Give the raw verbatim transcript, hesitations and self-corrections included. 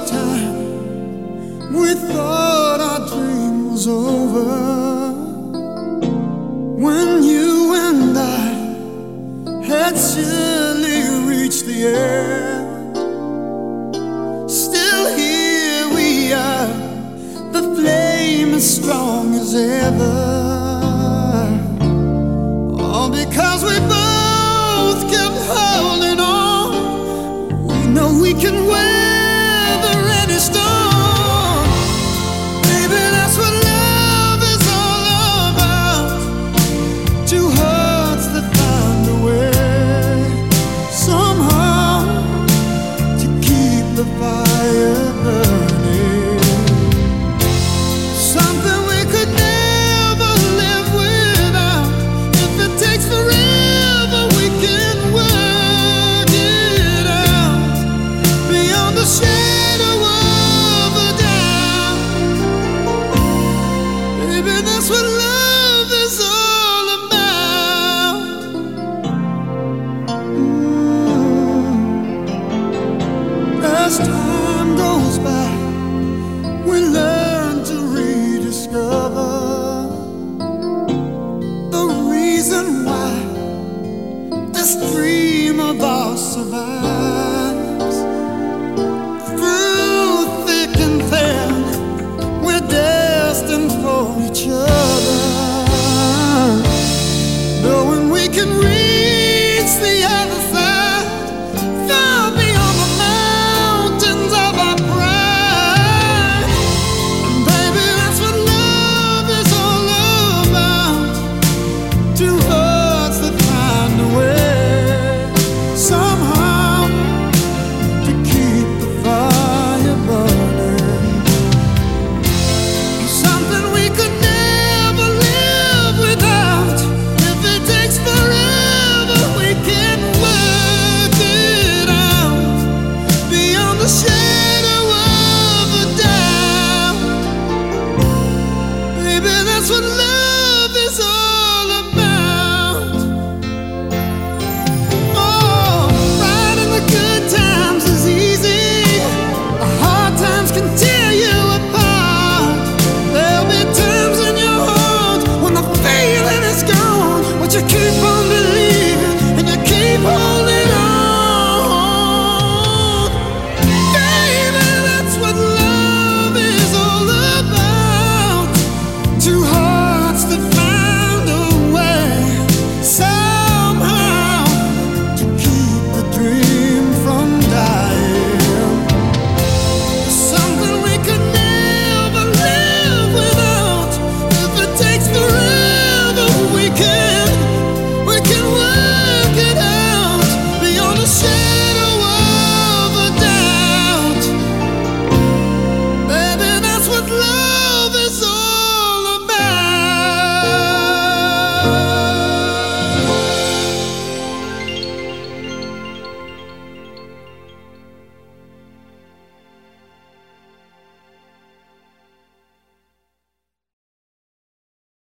first time we thought our dream was over, when you and I had surely reached the end. Still here we are, the flame as strong as ever, all because we both kept holding on. We know we can weather any storm. Baby, that's what love is all about. Two hearts that find a way somehow to keep the fire burning. Something we could never live without. If it takes forever, we can work it out beyond the shadow of a doubt. Baby, that's what love is all about. Mm. As time goes by, we learn to rediscover the reason why this dream of ours survives. Through thick and thin, we're destined for each other, knowing we can reach the other side, far beyond the mountains of our pride. And baby, that's what love is all about. Two hearts that find a way somehow to keep the fire burning. Something we could never live without. If it takes forever, we can work it out beyond the shadow of a doubt. Baby, that's what love is all about. Oh, riding the good times is easy. The hard times can tear you apart. There'll be times in your heart when the feeling is gone, but you keep